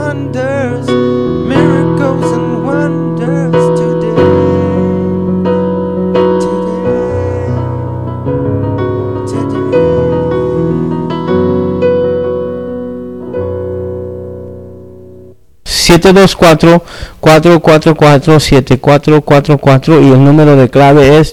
wonders, miracles and wonders today. Siete dos cuatro 444-7444 y el número de clave es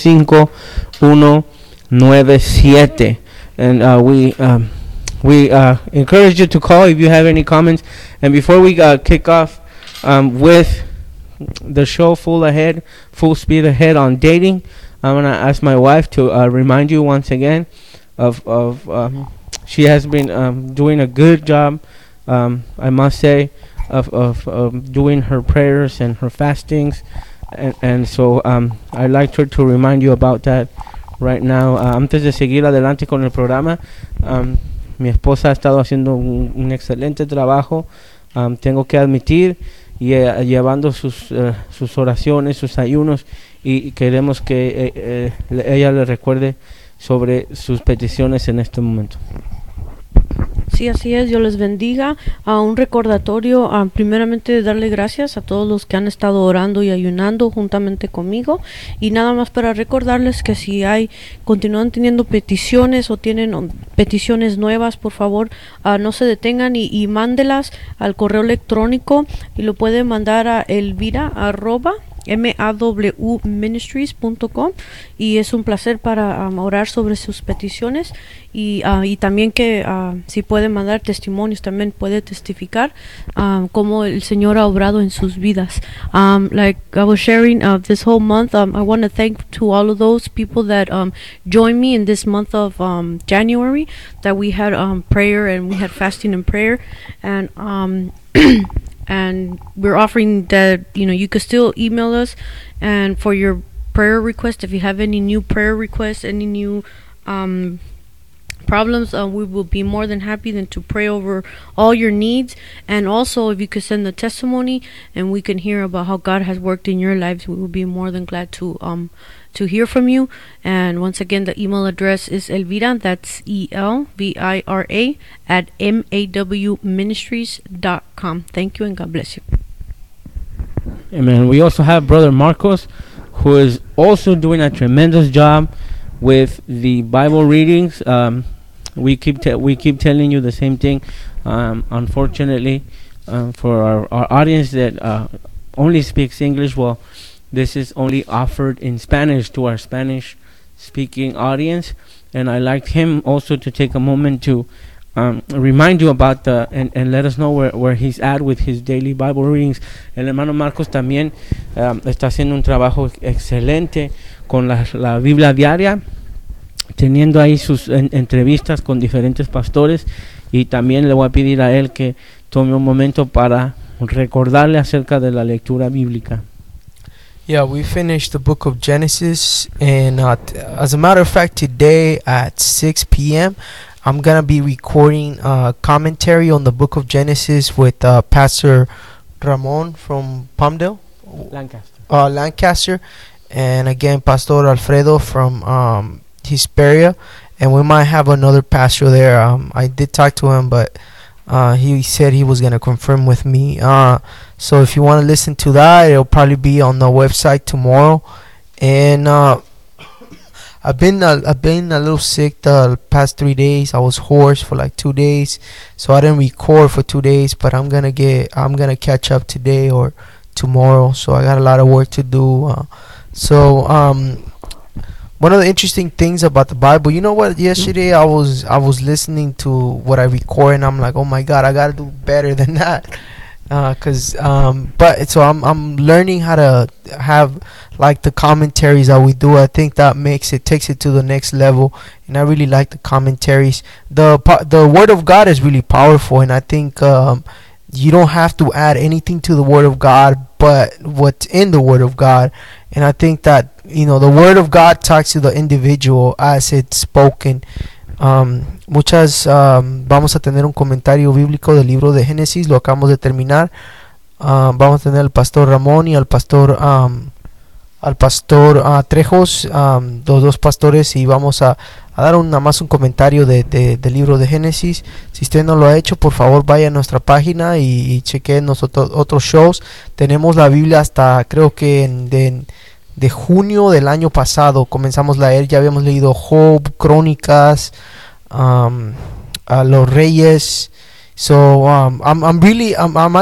25197. And we encourage you to call if you have any comments. And before we kick off with the show full speed ahead on dating, I'm gonna ask my wife to remind you once again of she has been doing a good job, I must say, of doing her prayers and her fastings, and so I'd like her to remind you about that right now. Antes de seguir adelante con el programa, mi esposa ha estado haciendo un excelente trabajo, tengo que admitir, y llevando sus oraciones, sus ayunos, y queremos que ella le recuerde sobre sus peticiones en este momento. Sí, así es, Dios les bendiga. Un recordatorio, primeramente darle gracias a todos los que han estado orando y ayunando juntamente conmigo, y nada más para recordarles que si continúan teniendo peticiones o tienen peticiones nuevas, por favor no se detengan y mándelas al correo electrónico, y lo pueden mandar a elvira@mawministries.com, y es un placer para orar sobre sus peticiones, y también que si puede mandar testimonios, también puede testificar cómo el Señor ha obrado en sus vidas. Like I was sharing this whole month, I want to thank to all of those people that joined me in this month of January, that we had prayer and we had fasting and prayer, and and we're offering that you could still email us and for your prayer request. If you have any new prayer requests, any new problems, we will be more than happy to pray over all your needs. And also, if you could send a testimony and we can hear about how God has worked in your lives, we will be more than glad to hear from you. And once again, the email address is Elvira, that's ELVIRA @MAWministries.com. Thank you and God bless you. Amen. We also have Brother Marcos, who is also doing a tremendous job with the Bible readings. We keep telling you the same thing. Unfortunately, for our audience that only speaks English, well, this is only offered in Spanish to our Spanish-speaking audience. And I like him also to take a moment to remind you about and let us know where he's at with his daily Bible readings. El hermano Marcos también está haciendo un trabajo excelente con la Biblia diaria, teniendo ahí sus entrevistas con diferentes pastores, y también le voy a pedir a él que tome un momento para recordarle acerca de la lectura bíblica. Yeah, we finished the book of Genesis, and as a matter of fact, today at 6 p.m. I'm gonna be recording commentary on the book of Genesis with Pastor Ramon from Palmdale, Lancaster, and again Pastor Alfredo from Hesperia, and we might have another pastor there. I did talk to him, but he said he was gonna confirm with me. So if you want to listen to that, it'll probably be on the website tomorrow. And I've been a little sick the past 3 days. I was hoarse for like 2 days, so I didn't record for 2 days. But I'm gonna catch up today or tomorrow. So I got a lot of work to do. One of the interesting things about the Bible, you know what? Yesterday I was listening to what I record, and I'm like, oh my God, I gotta do better than that. I'm learning how to have like the commentaries that we do. I think that takes it to the next level, and I really like the commentaries. The Word of God is really powerful, and I think you don't have to add anything to the Word of God but what's in the Word of God. And I think that the Word of God talks to the individual as it's spoken. Vamos a tener un comentario bíblico del libro de Génesis, lo acabamos de terminar. Vamos a tener al pastor Ramón y al pastor Trejos, los dos pastores, y vamos a a dar nada más un comentario del libro de Génesis. Si usted no lo ha hecho, por favor vaya a nuestra página y chequee otros shows. Tenemos la Biblia hasta creo que de junio del año pasado comenzamos a leer. Ya habíamos leído Job, Crónicas, a los Reyes. So I'm really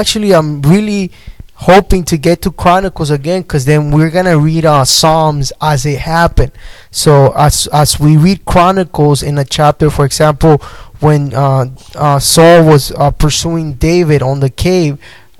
hoping to get to Chronicles again, because then we're gonna read Psalms as it happened. So as we read Chronicles in a chapter, for example, when Saul was pursuing David on the cave,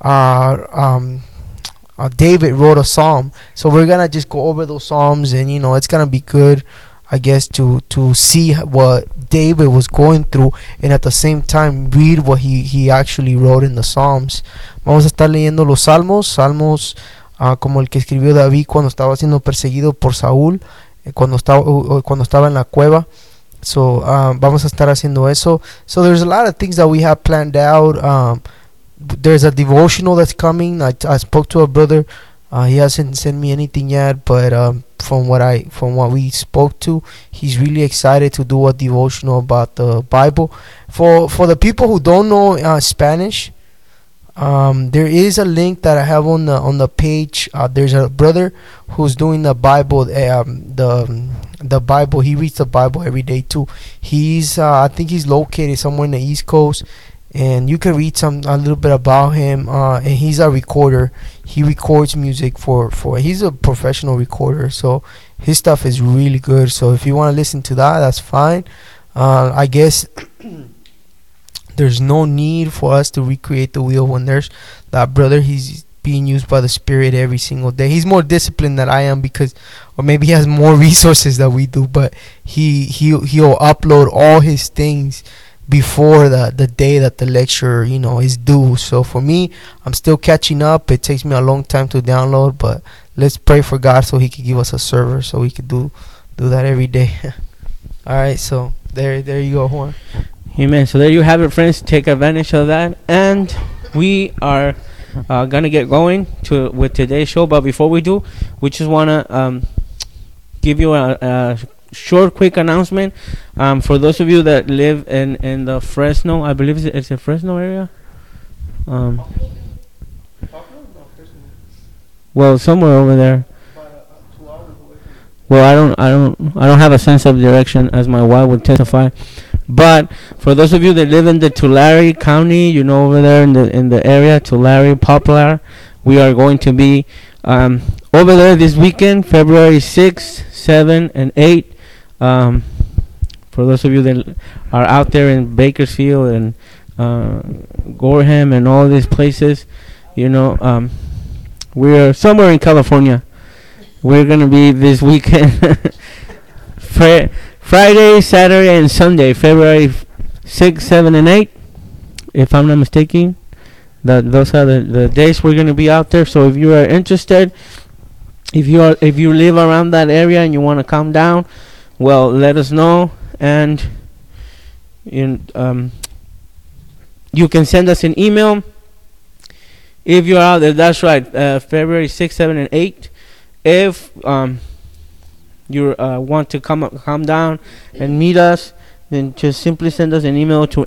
David wrote a psalm. So we're gonna just go over those psalms, and it's gonna be good, I guess, to see what David was going through, and at the same time read what he actually wrote in the Psalms. Vamos a estar leyendo los salmos como el que escribió David cuando estaba siendo perseguido por Saúl, cuando estaba en la cueva. So vamos a estar haciendo eso. So there's a lot of things that we have planned out. There's a devotional that's coming. I spoke to a brother. He hasn't sent me anything yet, but from what we spoke to, he's really excited to do a devotional about the Bible. For the people who don't know Spanish, there is a link that I have on the page. There's a brother who's doing the Bible, the Bible. He reads the Bible every day too. I think he's located somewhere in the East Coast, and you can read a little bit about him. And he's a recorder. He records music he's a professional recorder, so his stuff is really good. So if you want to listen to that, that's fine. I guess there's no need for us to recreate the wheel when there's that brother. He's being used by the Spirit every single day. He's more disciplined than I am, or maybe he has more resources than we do, but he'll upload all his things before the day that the lecture is due. So for me, I'm still catching up. It takes me a long time to download, but let's pray for God so he can give us a server so we can do that every day. All right, so there you go, Juan. Amen. So there you have it, friends. Take advantage of that, and we are gonna get going with today's show. But before we do, we just wanna give you a short, quick announcement. For those of you that live in the Fresno, I believe it's a Fresno area. Well, somewhere over there. Well, I don't have a sense of direction, as my wife would testify. But for those of you that live in the Tulare County, over there in the area, Tulare, Poplar, we are going to be over there this weekend, February 6th, 7th, and 8th. For those of you that are out there in Bakersfield and Gorham and all these places, we're somewhere in California. We're gonna be this weekend, Friday, Saturday, and Sunday, February 6, 7, and 8, if I'm not mistaken. Those are the days we're gonna be out there. So if you are interested, if you live around that area and you want to come down, well, let us know, and you can send us an email if you're out there. That's right, February 6, 7, and 8. If you want to come down and meet us, then just simply send us an email to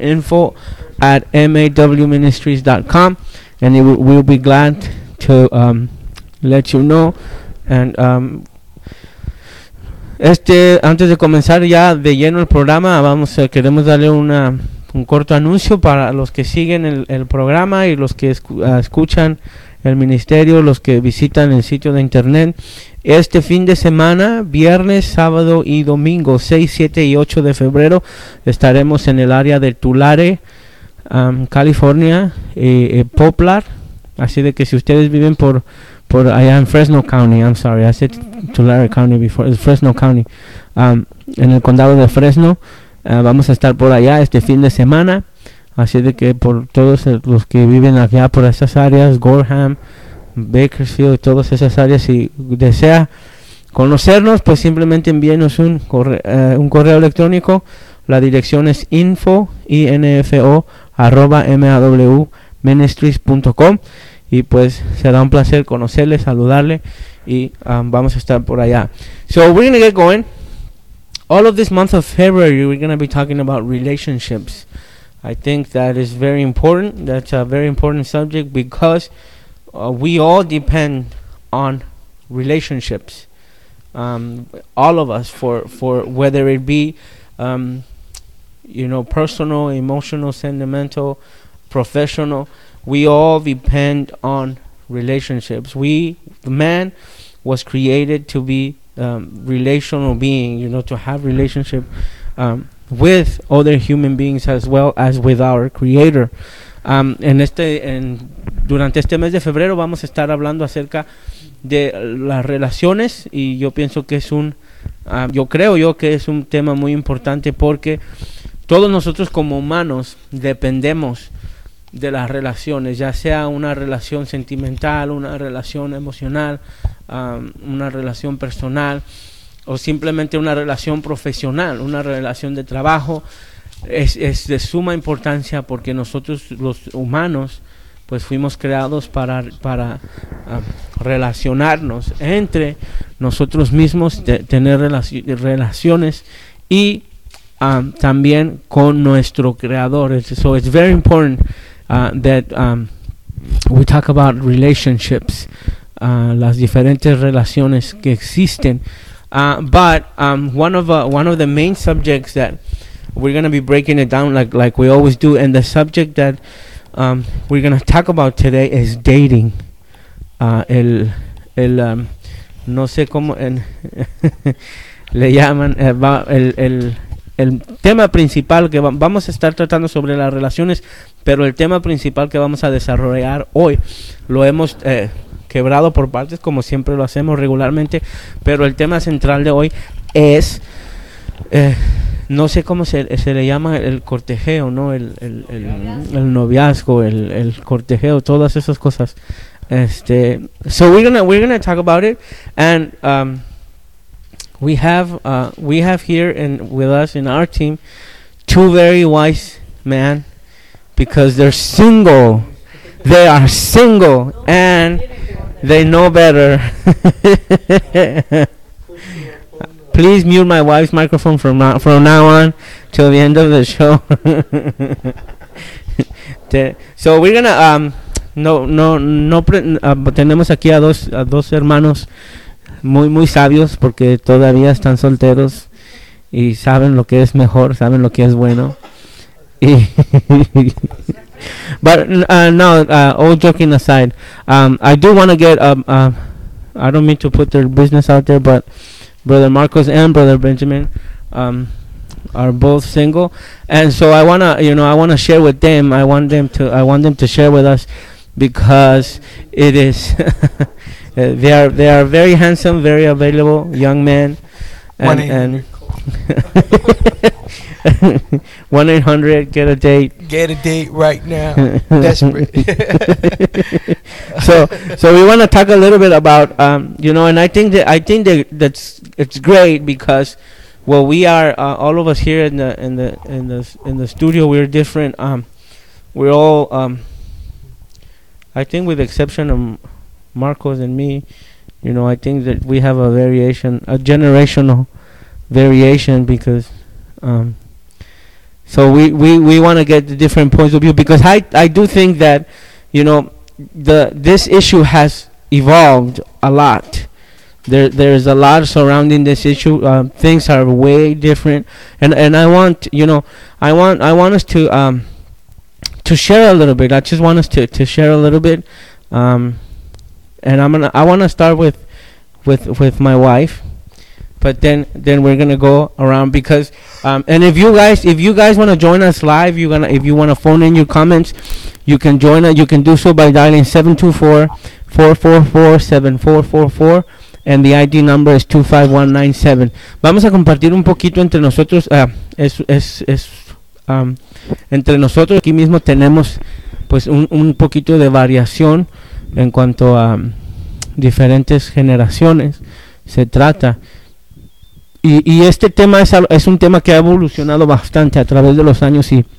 info@mawministries.com, and we'll be glad to let you know. And antes de comenzar ya de lleno el programa, queremos darle un corto anuncio para los que siguen el programa y los que escuchan el ministerio, los que visitan el sitio de internet. Este fin de semana, viernes, sábado y domingo, 6, 7 y 8 de febrero, estaremos en el área de Tulare, California, Poplar. Así de que si ustedes viven por allá en Fresno County, I said Tulare County before, it's Fresno County, en el condado de Fresno, vamos a estar por allá este fin de semana. Así de que por todos los que viven allá por esas áreas, Gorham, Bakersfield, todas esas áreas, si desea conocernos, pues simplemente envíenos un correo electrónico. La dirección es info@mawministries.com, y pues será un placer conocerle, saludarle, y vamos a estar por allá. So we're gonna get going. all of this month of February, we're going to be talking about relationships. I think that is very important. That's a very important subject because we all depend on relationships. All of us, for whether it be, personal, emotional, sentimental, professional, we all depend on relationships. Man was created to be relational being, to have relationship with other human beings as well as with our Creator. Durante este mes de febrero vamos a estar hablando acerca de las relaciones, y yo pienso que creo yo que es un tema muy importante porque todos nosotros como humanos dependemos de las relaciones, ya sea una relación sentimental, una relación emocional, una relación personal o simplemente una relación profesional, una relación de trabajo. Es de suma importancia porque nosotros los humanos pues fuimos creados para relacionarnos entre nosotros mismos, tener relaciones y también con nuestro Creador. So it's very important that we talk about relationships, las diferentes relaciones que existen. But one of the main subjects that we're going to be breaking it down like we always do, and the subject that we're going to talk about today is dating. No sé cómo le llaman, el tema principal que vamos a estar tratando sobre las relaciones, pero el tema principal que vamos a desarrollar hoy lo hemos quebrado por partes, como siempre lo hacemos regularmente, pero el tema central de hoy es no sé cómo se le llama, el cortejeo, ¿no? El noviazgo, el cortejeo, todas esas cosas. So we're gonna talk about it, and we have here with us in our team 2 very wise men, because they're single. They are single and they know better. Please mute my wife's microphone from now on till the end of the show. So we're gonna tenemos aquí a dos hermanos muy sabios porque todavía están solteros y saben lo que es mejor, saben lo que es bueno. But all joking aside, I do want to get I don't mean to put their business out there, but Brother Marcos and Brother Benjamin are both single, and so I wanna share with them. I want them to share with us, because it is they are very handsome, very available young men, and 1-800 get a date. Get a date right now. Desperate. So we want to talk a little bit about and I think that's it's great because we are all of us here in the studio, we're different. We're all I think, with the exception of Marcos and me, I think that we have a generational variation, because so we want to get the different points of view, because I do think that this issue has evolved a lot. There's a lot surrounding this issue. Things are way different, and I want us to share a little bit. I just want us to share a little bit, and I want to start with my wife. But then we're gonna go around, because and if you guys want to join us live, if you want to phone in your comments, you can join us. You can do so by dialing 724-444-7444, and the ID number is 25197. Vamos a compartir un poquito entre nosotros. Entre nosotros aquí mismo tenemos pues un poquito de variación en cuanto a diferentes generaciones se trata. Y este tema es un tema que ha evolucionado bastante a través de los años, y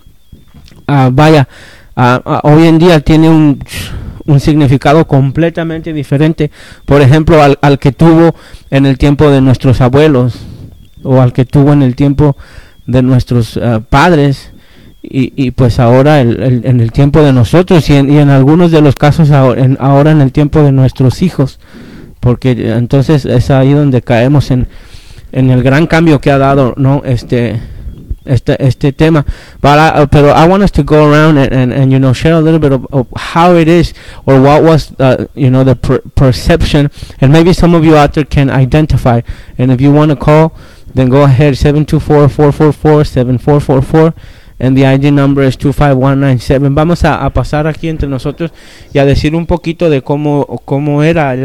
hoy en día tiene un significado completamente diferente, por ejemplo, al que tuvo en el tiempo de nuestros abuelos. o al que tuvo en el tiempo de nuestros padres, y pues ahora en el tiempo de nosotros, y en algunos de los casos ahora en el tiempo de nuestros hijos, porque entonces es ahí donde caemos en el gran cambio que ha dado, ¿no? Este tema. Pero I want us to go around and share a little bit of how it is, or what was the perception, and maybe some of you out there can identify. And if you want to call, then go ahead, 724-444-7444, and the ID number is 25197. Vamos a pasar aquí entre nosotros y a decir un poquito de cómo era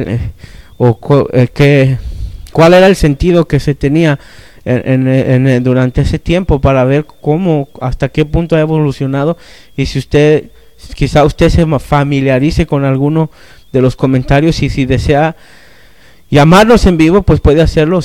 cuál era el sentido que se tenía durante ese tiempo, para ver hasta qué punto ha evolucionado, y si quizá usted se familiarice con alguno de los comentarios, y si desea llamarnos en vivo, pues puede hacerlo,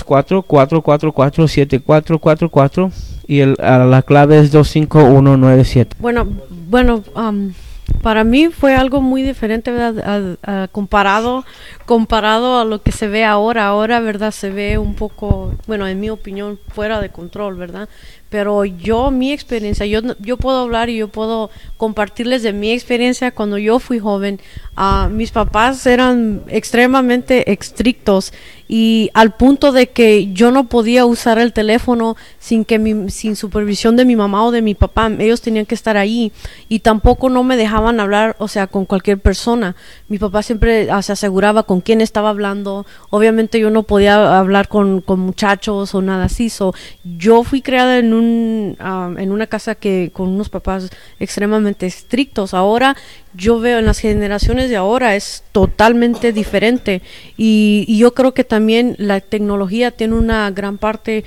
724-444-7444, y la clave es 25197. Bueno, para mí fue algo muy diferente, ¿verdad? Comparado a lo que se ve ahora, ¿verdad? Se ve un poco, en mi opinión, fuera de control, ¿verdad? Pero mi experiencia, yo puedo hablar y yo puedo compartirles de mi experiencia cuando yo fui joven. Mis papás eran extremadamente estrictos, y al punto de que yo no podía usar el teléfono sin supervisión de mi mamá o de mi papá. Ellos tenían que estar ahí, y tampoco no me dejaban hablar, con cualquier persona. Mi papá siempre se aseguraba con quién estaba hablando. Obviamente yo no podía hablar con muchachos o nada así. Yo fui criada en una casa con unos papás extremadamente estrictos. Ahora yo veo en las generaciones de ahora es totalmente diferente, y yo creo que también la tecnología tiene una gran parte,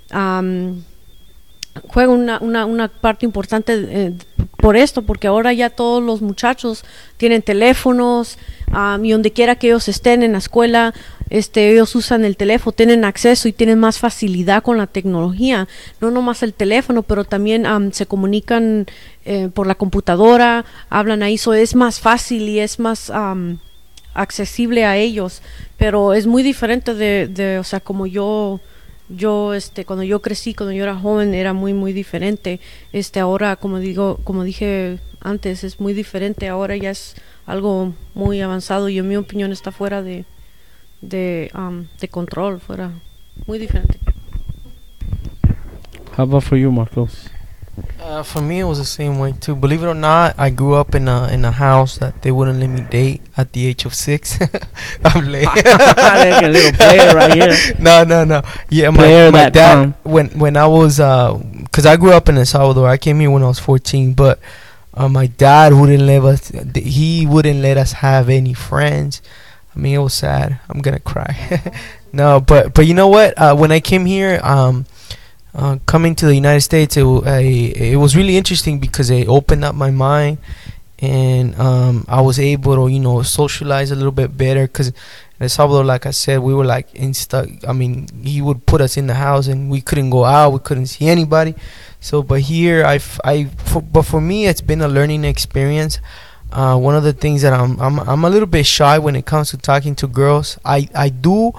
juega una parte importante por esto, porque ahora ya todos los muchachos tienen teléfonos, y donde quiera que ellos estén en la escuela, ellos usan el teléfono, tienen acceso y tienen más facilidad con la tecnología. No nomás el teléfono, pero también se comunican por la computadora, hablan ahí, es más fácil y es más accesible a ellos. Pero es muy diferente de como yo cuando yo crecí, cuando yo era joven, era muy muy diferente. Ahora, como dije antes, es muy diferente. Ahora ya es algo muy avanzado, y en mi opinión está fuera de control, fuera muy diferente. How about for you, Marcos? For me, it was the same way too. Believe it or not, I grew up in a house that they wouldn't let me date at the age of 6. I'm late. Like a little player right here. No. Yeah, my dad, when I was, because I grew up in El Salvador. I came here when I was 14, but my dad wouldn't let us. He wouldn't let us have any friends. I mean, it was sad. I'm gonna cry. No, but you know what? When I came here, coming to the United States, it was really interesting because it opened up my mind, and I was able to socialize a little bit better. Because in El Salvador, like I said, we were like stuck. I mean, he would put us in the house and we couldn't go out, we couldn't see anybody. So, but here, but for me, it's been a learning experience. One of the things that I'm a little bit shy when it comes to talking to girls. I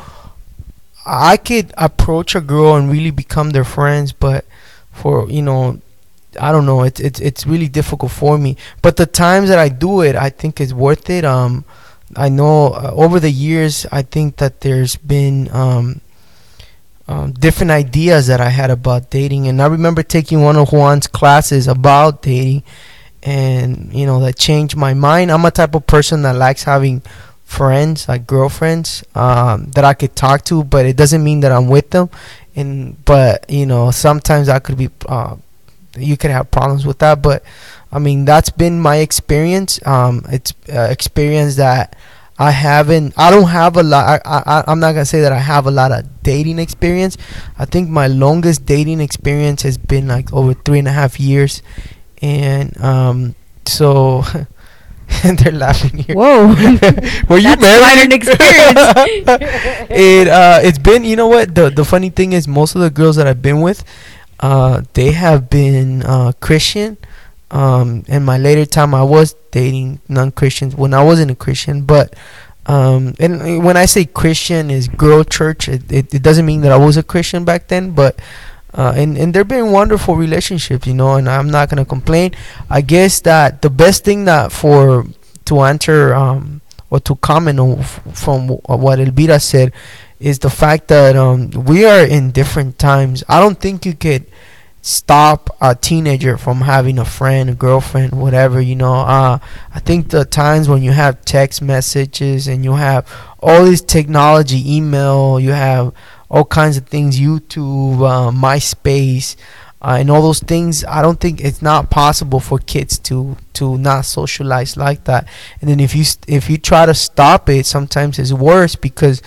could approach a girl and really become their friends, but for I don't know, it's really difficult for me. But the times that I do it, I think it's worth it. I know over the years, I think that there's been different ideas that I had about dating, and I remember taking one of Juan's classes about dating, and that changed my mind. I'm a type of person that likes having friends, like girlfriends, that I could talk to, but it doesn't mean that I'm with them. But sometimes I could be you could have problems with that. But I mean, that's been my experience. It's experience that I don't have a lot. I'm not gonna say that I have a lot of dating experience. I think my longest dating experience has been like over 3.5 years, and so and they're laughing here. Whoa. Were you That's married? quite an experience. It's been, what the funny thing is, most of the girls that I've been with, they have been Christian. In my later time, I was dating non-Christians when I wasn't a Christian, but And when I say Christian is girl church, it doesn't mean that I was a Christian back then, but and they're been wonderful relationships, you know, and I'm not gonna complain. I guess that the best thing that for to answer or to comment on from what Elvira said is the fact that we are in different times. I don't think you could stop a teenager from having a friend, a girlfriend, whatever, you know. I think the times when you have text messages and you have all this technology, email, you have all kinds of things, YouTube, MySpace, and all those things, I don't think it's not possible for kids to not socialize like that. And then if you try to stop it, sometimes it's worse because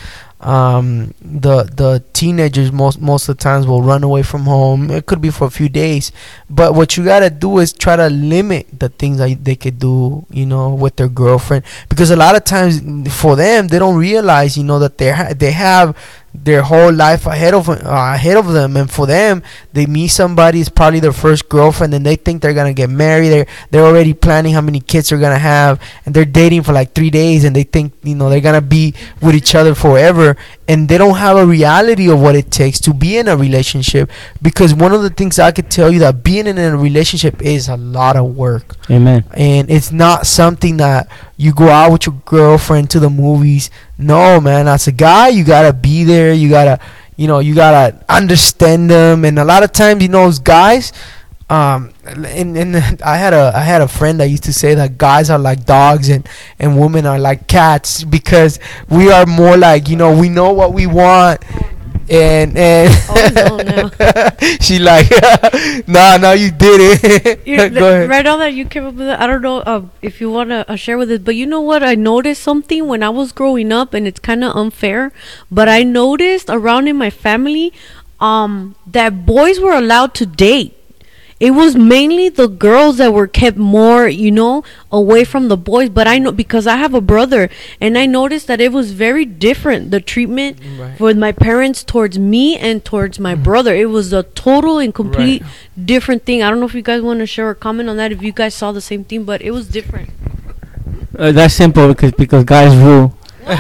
the teenagers most of the times will run away from home. It could be for a few days, but what you gotta do is try to limit the things that they could do, you know, with their girlfriend, because a lot of times for them, they don't realize, you know, that they have their whole life ahead of them, and for them, they meet somebody, it's probably their first girlfriend, and they think they're gonna get married. They're already planning how many kids they're gonna have, and they're dating for like 3 days, and they think, you know, they're gonna be with each other forever, and they don't have a reality of what it takes to be in a relationship. Because one of the things I could tell you, that being in a relationship is a lot of work. Amen. And it's not something that you go out with your girlfriend to the movies. No, man, as a guy, you gotta be there. You gotta understand them. And a lot of times, you know, as guys, and I had a friend that used to say that guys are like dogs and women are like cats, because we are more like, you know, we know what we want. And Oh, no. she like, no, you did it. Go ahead. Right now that you came up with it, I don't know if you want to share with it, but you know what? I noticed something when I was growing up, and it's kind of unfair, but I noticed around in my family that boys were allowed to date. It was mainly the girls that were kept more, you know, away from the boys. But I know, because I have a brother, and I noticed that it was very different, the treatment with my parents towards me and towards my brother. It was a total and complete different thing. I don't know if you guys want to share or comment on that, if you guys saw the same thing, but it was different. That's simple, because guys rule. Hey,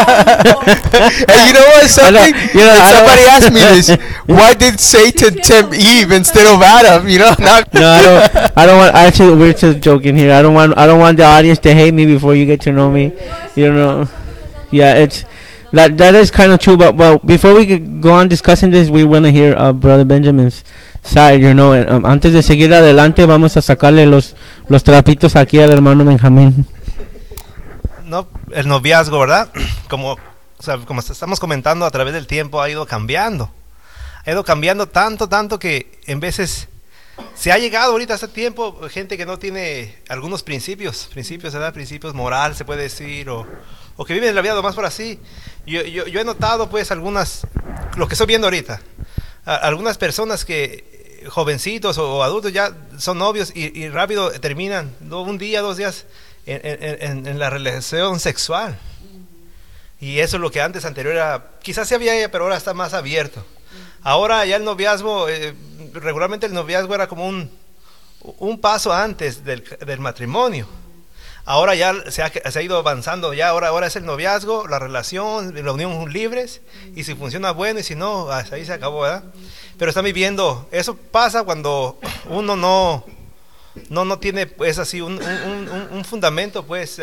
you know what? Something. Somebody asked me this. Why did Satan tempt Eve instead of Adam? You know. No, I don't want. Actually, we're just joking here. I don't want the audience to hate me before you get to know me. You know. Yeah, it's that is kind of true. But well, before we go on discussing this, we want to hear Brother Benjamin's side. You know. Antes de seguir adelante, vamos a sacarle los trapitos aquí al hermano Benjamín. No, el noviazgo, ¿verdad? Como estamos comentando, a través del tiempo ha ido cambiando. Ha ido cambiando tanto que en veces se ha llegado ahorita a este tiempo gente que no tiene algunos principios, ¿verdad? Principios moral, se puede decir, o que viven la vida lo más por así. Yo he notado, pues, lo que estoy viendo ahorita, algunas personas que jovencitos o adultos ya son novios y rápido terminan, un día, 2 días en la relación sexual. Y eso es lo que anterior era, quizás se había, pero ahora está más abierto. Ahora ya el noviazgo, regularmente el noviazgo era como un paso antes del matrimonio. Ahora ya se ha ido avanzando, ya ahora es el noviazgo, la relación, la unión libres, y si funciona bueno y si no, hasta ahí se acabó, ¿verdad? Pero están viviendo, eso pasa cuando uno no tiene, pues, así un fundamento, pues,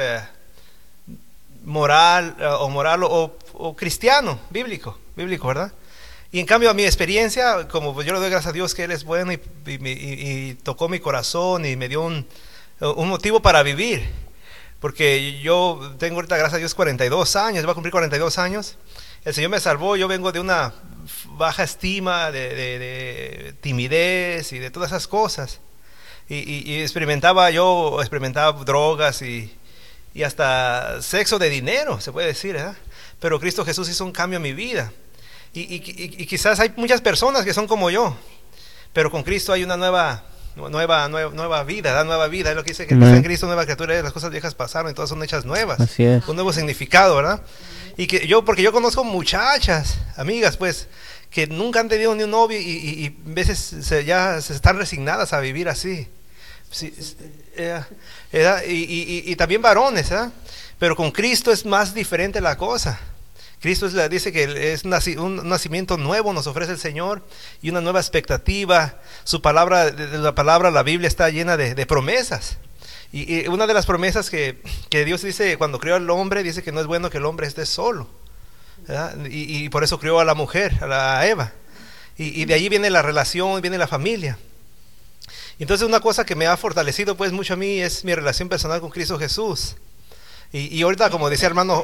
moral o cristiano, bíblico, ¿verdad? Y en cambio, a mi experiencia, como pues yo le doy gracias a Dios que Él es bueno y tocó mi corazón y me dio un motivo para vivir, porque yo tengo ahorita, gracias a Dios, 42 años, voy a cumplir 42 años. El Señor me salvó. Yo vengo de una baja estima, de timidez y de todas esas cosas. Y experimentaba drogas y hasta sexo de dinero, se puede decir, ¿verdad? Pero Cristo Jesús hizo un cambio en mi vida. Y quizás hay muchas personas que son como yo, pero con Cristo hay una nueva vida, ¿verdad? Nueva vida. Es lo que dice, que en Cristo nueva criatura, las cosas viejas pasaron y todas son hechas nuevas. Así es. Un nuevo significado, ¿verdad? Porque yo conozco muchachas, amigas, pues, que nunca han tenido ni un novio y a veces ya se están resignadas a vivir así. Sí, y también varones, ¿eh? Pero con Cristo es más diferente la cosa. Cristo dice que es un nacimiento nuevo nos ofrece el Señor y una nueva expectativa. Su palabra, la Biblia está llena de promesas. Y una de las promesas que Dios dice cuando creó al hombre, dice que no es bueno que el hombre esté solo, ¿verdad? Y por eso creó a la mujer, a la Eva. Y de ahí viene la relación, viene la familia. Entonces una cosa que me ha fortalecido pues mucho a mí es mi relación personal con Cristo Jesús. Y ahorita, como decía hermano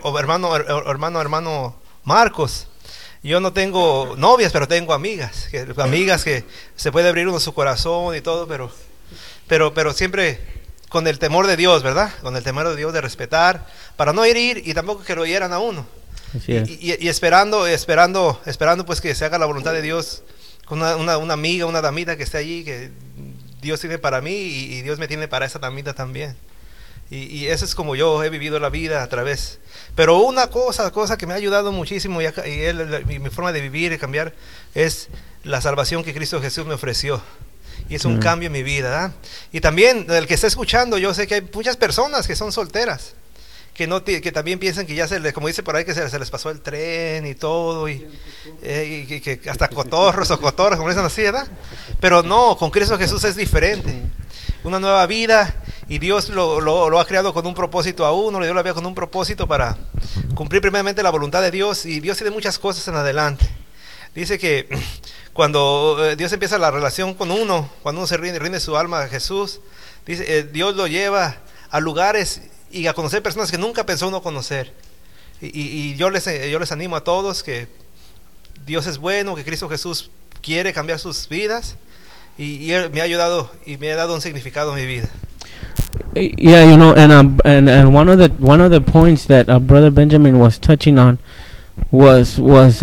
Marcos, yo no tengo novias, pero tengo amigas que se puede abrir uno su corazón y todo, pero siempre con el temor de Dios, ¿verdad? Con el temor de Dios, de respetar, para no herir y tampoco que lo hieran a uno. Así es. Y esperando pues que se haga la voluntad de Dios con una amiga, una damita que esté allí, que Dios tiene para mí y Dios me tiene para esa damita también. Y eso es como yo he vivido la vida a través. Pero una cosa que me ha ayudado muchísimo y mi forma de vivir y cambiar es la salvación que Cristo Jesús me ofreció. Y es un cambio en mi vida, ¿verdad? Y también el que está escuchando, yo sé que hay muchas personas que son solteras, que también piensan que ya como dice por ahí, que se les pasó el tren y todo, y que hasta cotorros, como dicen así, ¿verdad? Pero no, con Cristo Jesús es diferente. Una nueva vida, y Dios lo ha creado con un propósito a uno, le dio la vida con un propósito para cumplir primeramente la voluntad de Dios, y Dios tiene muchas cosas en adelante. Dice que cuando Dios empieza la relación con uno, cuando uno se rinde su alma a Jesús, dice, Dios lo lleva a lugares y a conocer personas que nunca pensó uno conocer. Y yo les animo a todos que Dios es bueno, que Cristo Jesús quiere cambiar sus vidas, y Él me ha ayudado y me ha dado un significado en mi vida. Yeah, you know, and one of the points that Brother Benjamin was touching on was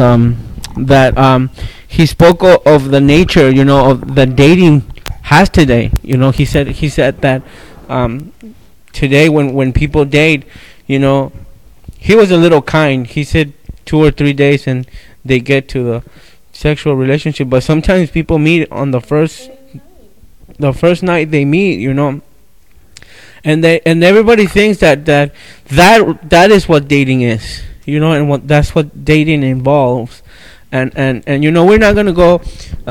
that he spoke of the nature, you know, of the dating has today. You know, he said that today when people date, you know, he was a little kind. He said 2 or 3 days and they get to the sexual relationship, but sometimes people meet on the first night they meet, you know, and everybody thinks that is what dating is, you know, and that's what dating involves, and you know, we're not going to go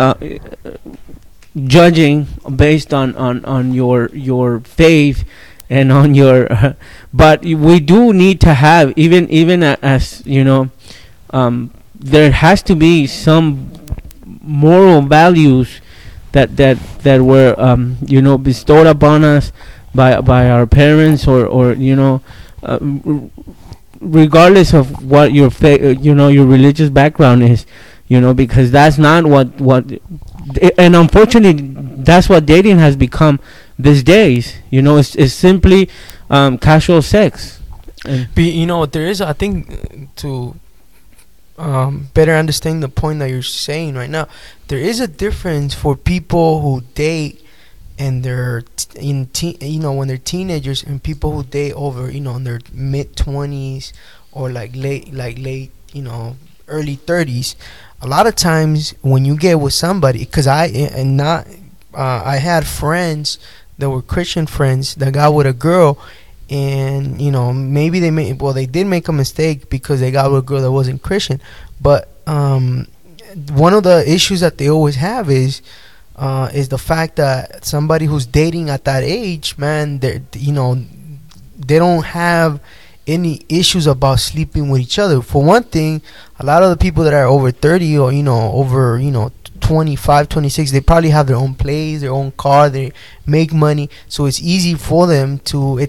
judging based on your faith and on your but we do need to have, even as you know, there has to be some moral values that were you know, bestowed upon us by our parents, or you know, regardless of what your you know, your religious background is, you know, because that's not what and unfortunately that's what dating has become these days. You know, it's simply casual sex. But you know, there is, I think, to better understand the point that you're saying right now, there is a difference for people who date and they're you know, when they're teenagers, and people who date over, you know, in their mid-20s or like late, you know, early 30s. A lot of times when you get with somebody, because I had friends that were Christian friends that got with a girl, and you know, maybe they did make a mistake because they got with a girl that wasn't Christian, but one of the issues that they always have is the fact that somebody who's dating at that age, man, you know, they don't have any issues about sleeping with each other. For one thing, a lot of the people that are over 30 or, you know, over, you know, 25, 26, they probably have their own place, their own car, they make money, so it's easier for them to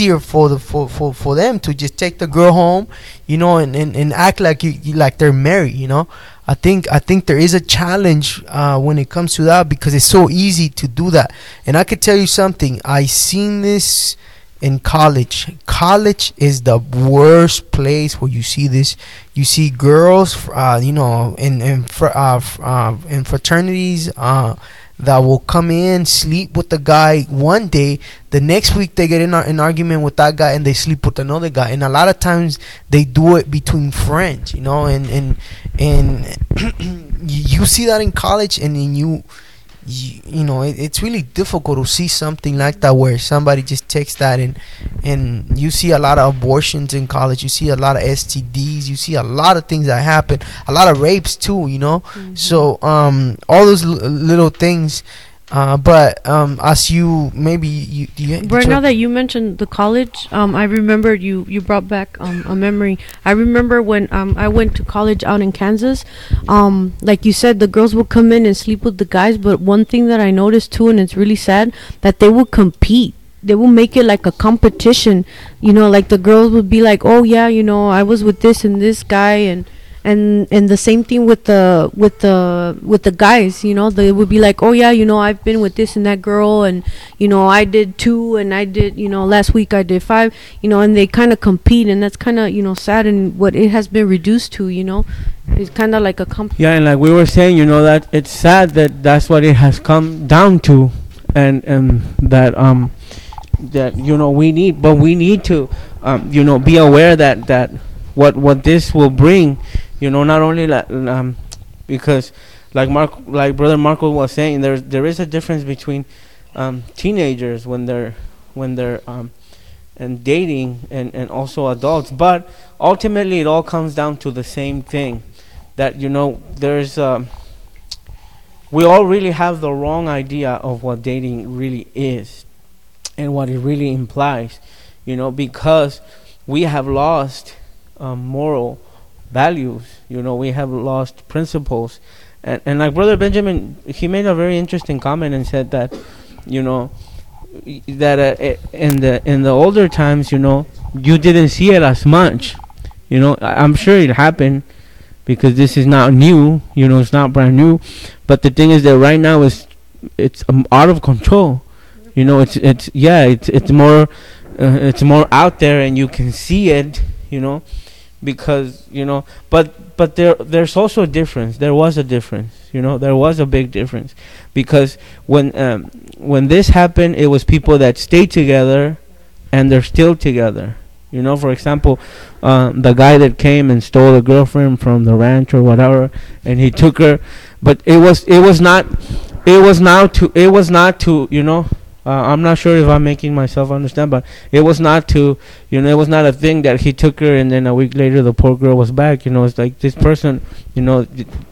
just take the girl home, you know, and act like like they're married, you know. I think there is a challenge when it comes to that, because it's so easy to do that. And I could tell you something, I seen this in college. College is the worst place where you see this. You see girls, you know, in fraternities that will come in, sleep with the guy one day, the next week they get in an argument with that guy and they sleep with another guy. And a lot of times they do it between friends, you know, and you see that in college, and then you know, it's really difficult to see something like that where somebody just takes that, and you see a lot of abortions in college, you see a lot of STDs, you see a lot of things that happen, a lot of rapes too, you know. So all those little things, but as you maybe Right now that you mentioned the college, I remember you brought back a memory. I remember when I went to college out in Kansas. Like you said, the girls would come in and sleep with the guys, but one thing that I noticed too, and it's really sad, that they would compete. They will make it like a competition, you know, like the girls would be like, oh yeah, you know, I was with this and this guy, and the same thing with the guys, you know, they would be like, oh yeah, you know, I've been with this and that girl, and you know, I did 2, and I did, you know, last week I did 5, you know, and they kind of compete, and that's kind of, you know, sad, and what it has been reduced to, you know, it's kind of like a Yeah, and like we were saying, you know, that it's sad that that's what it has come down to, and that you know we need to you know, be aware that what this will bring, you know, not only because like brother Marco was saying, there is a difference between teenagers when they're and dating, and also adults, but ultimately it all comes down to the same thing, that you know there's we all really have the wrong idea of what dating really is and what it really implies, you know, because we have lost moral values, you know, we have lost principles, and like brother Benjamin, he made a very interesting comment and said that, you know, that in the older times, you know, you didn't see it as much, you know. I'm sure it happened because this is not new, you know, it's not brand new, but the thing is that right now it's out of control, you know. It's more out there, and you can see it, you know, because, you know, but there's also a difference. There was a difference, you know, there was a big difference, because when this happened, it was people that stayed together and they're still together, you know. For example, the guy that came and stole a girlfriend from the ranch or whatever, and he took her, but it was not to, you know, I'm not sure if I'm making myself understand, but it was not to, you know, it was not a thing that he took her and then a week later the poor girl was back, you know. It's like this person, you know,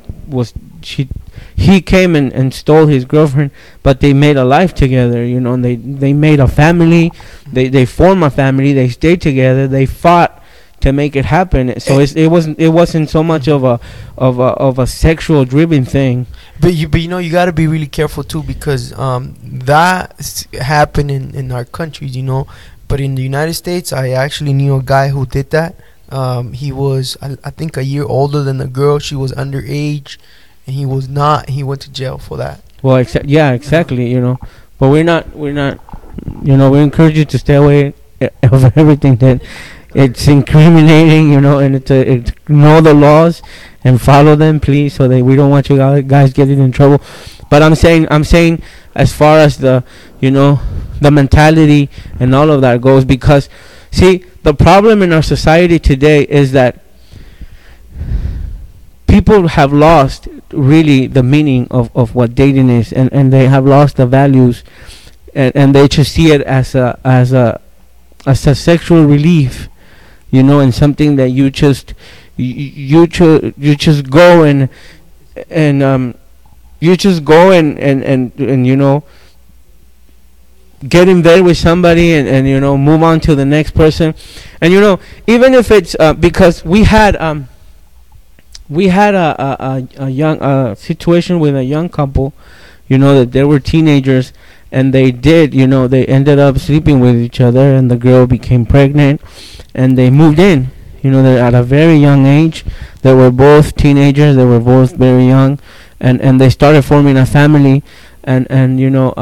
he came and stole his girlfriend, but they made a life together, you know, and they made a family, they formed a family, they stayed together, they fought to make it happen. So it wasn't so much of a sexual driven thing. But you know, you got to be really careful too, because that happened in our countries, you know. But in the United States, I actually knew a guy who did that. He was, I think, a year older than the girl. She was underage, and he was not. He went to jail for that. Well, exactly, you know. But we're not. You know, we encourage you to stay away of everything that it's incriminating, you know, and to know the laws and follow them, please, so that we don't want you guys getting in trouble. But I'm saying as far as the, you know, the mentality and all of that goes, because see, the problem in our society today is that people have lost really the meaning of what dating is, and they have lost the values, and they just see it as a sexual relief, you know, and something that you just go and you just go and you know, get in bed with somebody and you know, move on to the next person. And you know, even if it's because we had a young situation with a young couple, you know, that they were teenagers, and they ended up sleeping with each other, and the girl became pregnant, and they moved in, you know, they're at a very young age. They were both teenagers, they were both very young, and they started forming a family, and you know,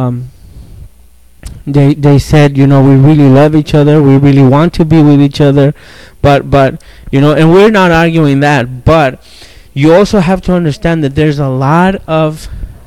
they said, you know, we really love each other, we really want to be with each other, but you know, and we're not arguing that, but you also have to understand that there's a lot of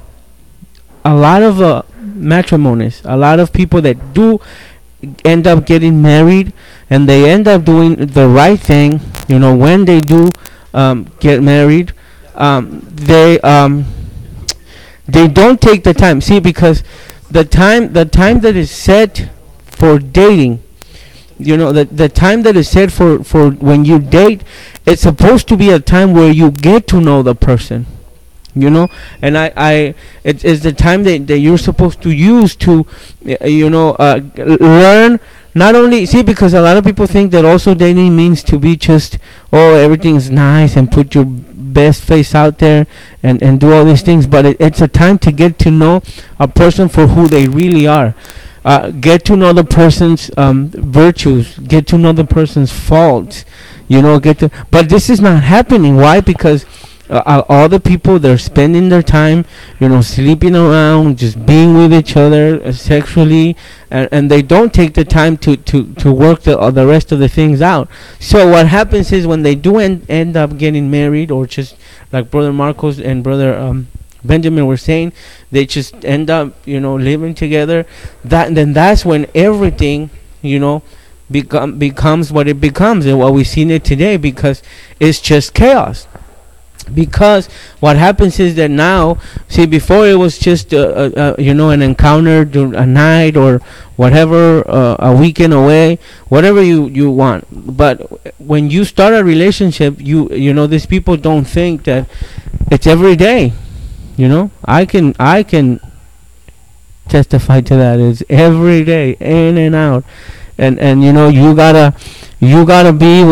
matrimonies, a lot of people that do end up getting married, and they end up doing the right thing, you know, when they do get married. they don't take the time. See, because the time that is set for dating, the time that is set for when you date, it's supposed to be a time where you get to know the person, and it's the time that you're supposed to use to learn. Not only, see, because a lot of people think that also dating means to be just, oh, everything's nice and put your best face out there and do all these things, but it's a time to get to know a person for who they really are. Get to know the person's virtues, get to know the person's faults, but this is not happening. Why? Because all the people, they're spending their time, sleeping around, just being with each other sexually, and they don't take the time to work the rest of the things out. So what happens is, when they do end up getting married, or just like Brother Marcos and Brother Benjamin were saying, they just end up living together. That's when everything becomes what it becomes, and what we've seen it today, because it's just chaos. Because what happens is that now, see, before it was just an encounter, a night, or whatever, a weekend away, whatever you want. But when you start a relationship, these people don't think that it's every day. I can testify to that. It's every day, in and out, and you gotta be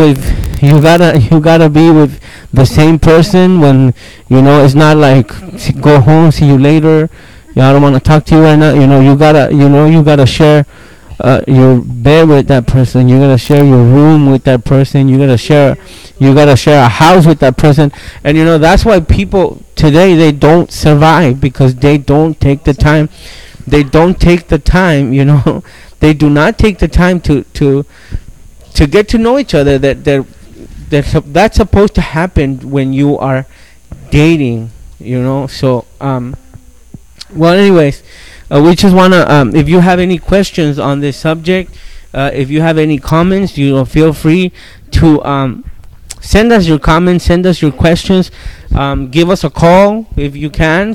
with the same person. When it's not like, go home, see you later, I don't want to talk to you right now. You gotta share your bed with that person. You gotta share your room with that person. You gotta share a house with that person. And that's why people today, they don't survive, because they don't take the time. They don't take the time. They do not take the time to get to know each other. That's supposed to happen when you are dating. So well, anyways, we just wanna, if you have any questions on this subject, if you have any comments, feel free to send us your comments, send us your questions. Give us a call if you can,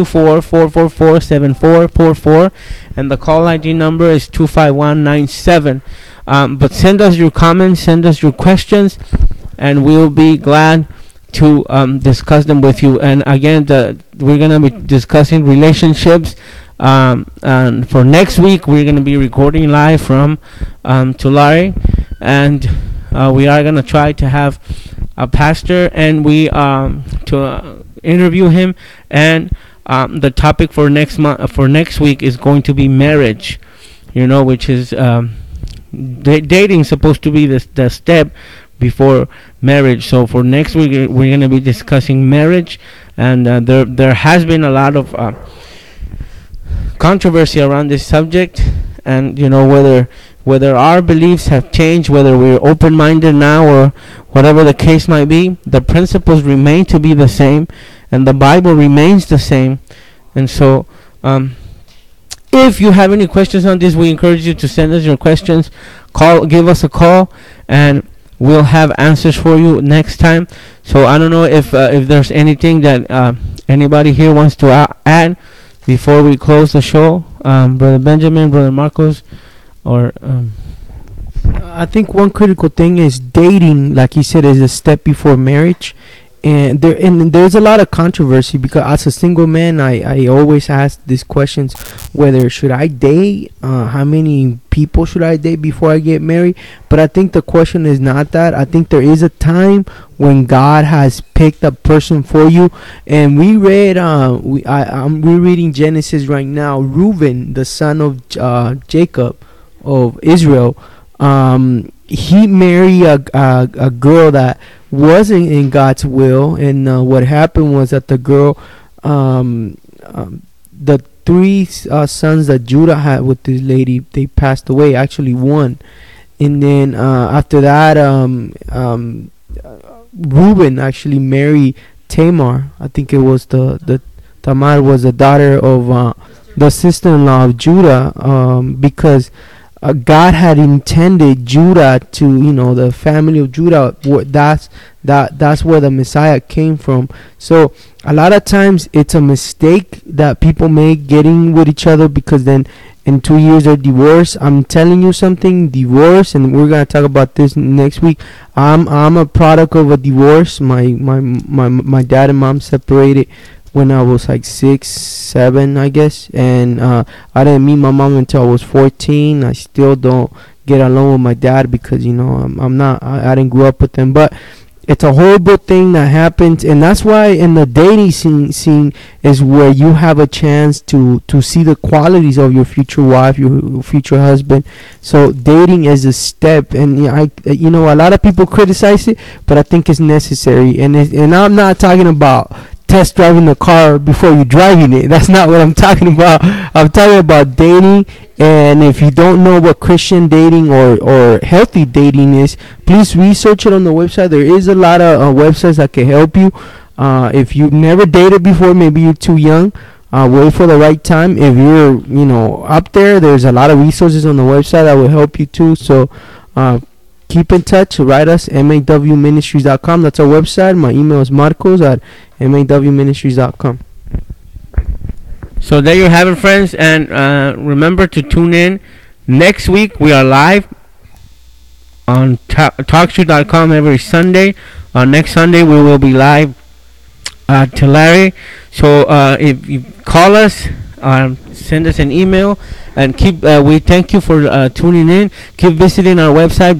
724-444-7444, and the call ID number is 25197. But send us your comments, send us your questions, and we'll be glad to discuss them with you. And again, we're going to be discussing relationships. And for next week, we're going to be recording live from Tulare, and we are going to try to have a pastor, and we to interview him. And the topic for next week is going to be marriage, which is dating supposed to be the step before marriage. So for next week, we're going to be discussing marriage, and there has been a lot of controversy around this subject, and whether our beliefs have changed, whether we're open-minded now, or whatever the case might be, the principles remain to be the same, and the Bible remains the same. And so if you have any questions on this, we encourage you to send us your questions. Give us a call, and we'll have answers for you next time. So I don't know if there's anything that anybody here wants to add before we close the show, Brother Benjamin, Brother Marcos, or I think one critical thing is dating, like he said, is a step before marriage. And there's a lot of controversy, because as a single man, I always ask these questions: whether should I date, how many people should I date before I get married? But I think the question is not that. I think there is a time when God has picked a person for you. And we read, we're reading Genesis right now. Reuben, the son of Jacob of Israel, he married a girl that wasn't in God's will, and what happened was that the girl, the three sons that Judah had with this lady, they passed away. Actually, one, and then after that, Reuben actually married Tamar. I think it was the Tamar was the daughter of the sister-in-law of Judah, because God had intended Judah to, the family of Judah. That's where the Messiah came from. So a lot of times it's a mistake that people make getting with each other, because then in 2 years they're divorced. I'm telling you something, divorce, and we're gonna talk about this next week. I'm a product of a divorce. My dad and mom separated when I was like 6, 7, I guess, and I didn't meet my mom until I was 14. I still don't get along with my dad because I didn't grow up with him, but it's a horrible thing that happens, and that's why in the dating scene is where you have a chance to see the qualities of your future wife, your future husband. So dating is a step, and a lot of people criticize it, but I think it's necessary. And I'm not talking about test driving the car before you're driving it. That's not what I'm talking about. I'm talking about dating. And if you don't know what Christian dating or healthy dating is, please research it on the website. There is a lot of websites that can help you. If you've never dated before, maybe you're too young, wait for the right time. If you're up there's a lot of resources on the website that will help you too. So keep in touch. Write us, mawministries.com. That's our website. My email is marcos@mawministries.com. So there you have it, friends, and remember to tune in next week. We are live on talkshoe.com every Sunday. Next Sunday we will be live at Tulare. So if you call us, send us an email, and we thank you for tuning in. Keep visiting our website,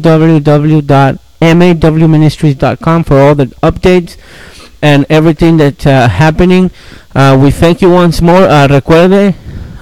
www.mawministries.com, for all the updates and everything that's happening. We thank you once more. Recuerde,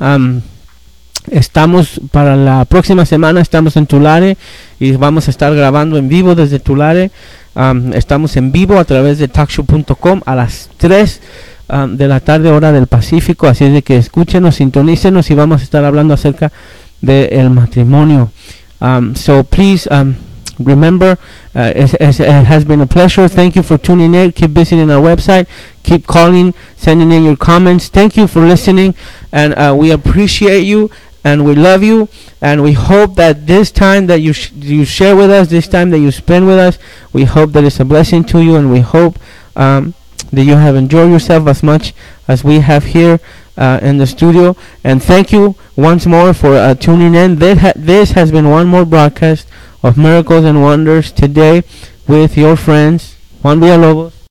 estamos para la próxima semana, estamos en Tulare y vamos a estar grabando en vivo desde Tulare. Estamos en vivo a través de talkshow.com a las 3 de la tarde, hora del Pacífico. Así es de que escúchenos, sintonícenos, y vamos a estar hablando acerca del matrimonio. So please remember, it has been a pleasure. Thank you for tuning in. Keep visiting our website. Keep calling, sending in your comments. Thank you for listening, and we appreciate you, and we love you, and we hope that this time that you share with us, this time that you spend with us, we hope that it's a blessing to you, and we hope that you have enjoyed yourself as much as we have here in the studio. And thank you once more for tuning in. This has been one more broadcast of Miracles and Wonders today with your friends Juan Villalobos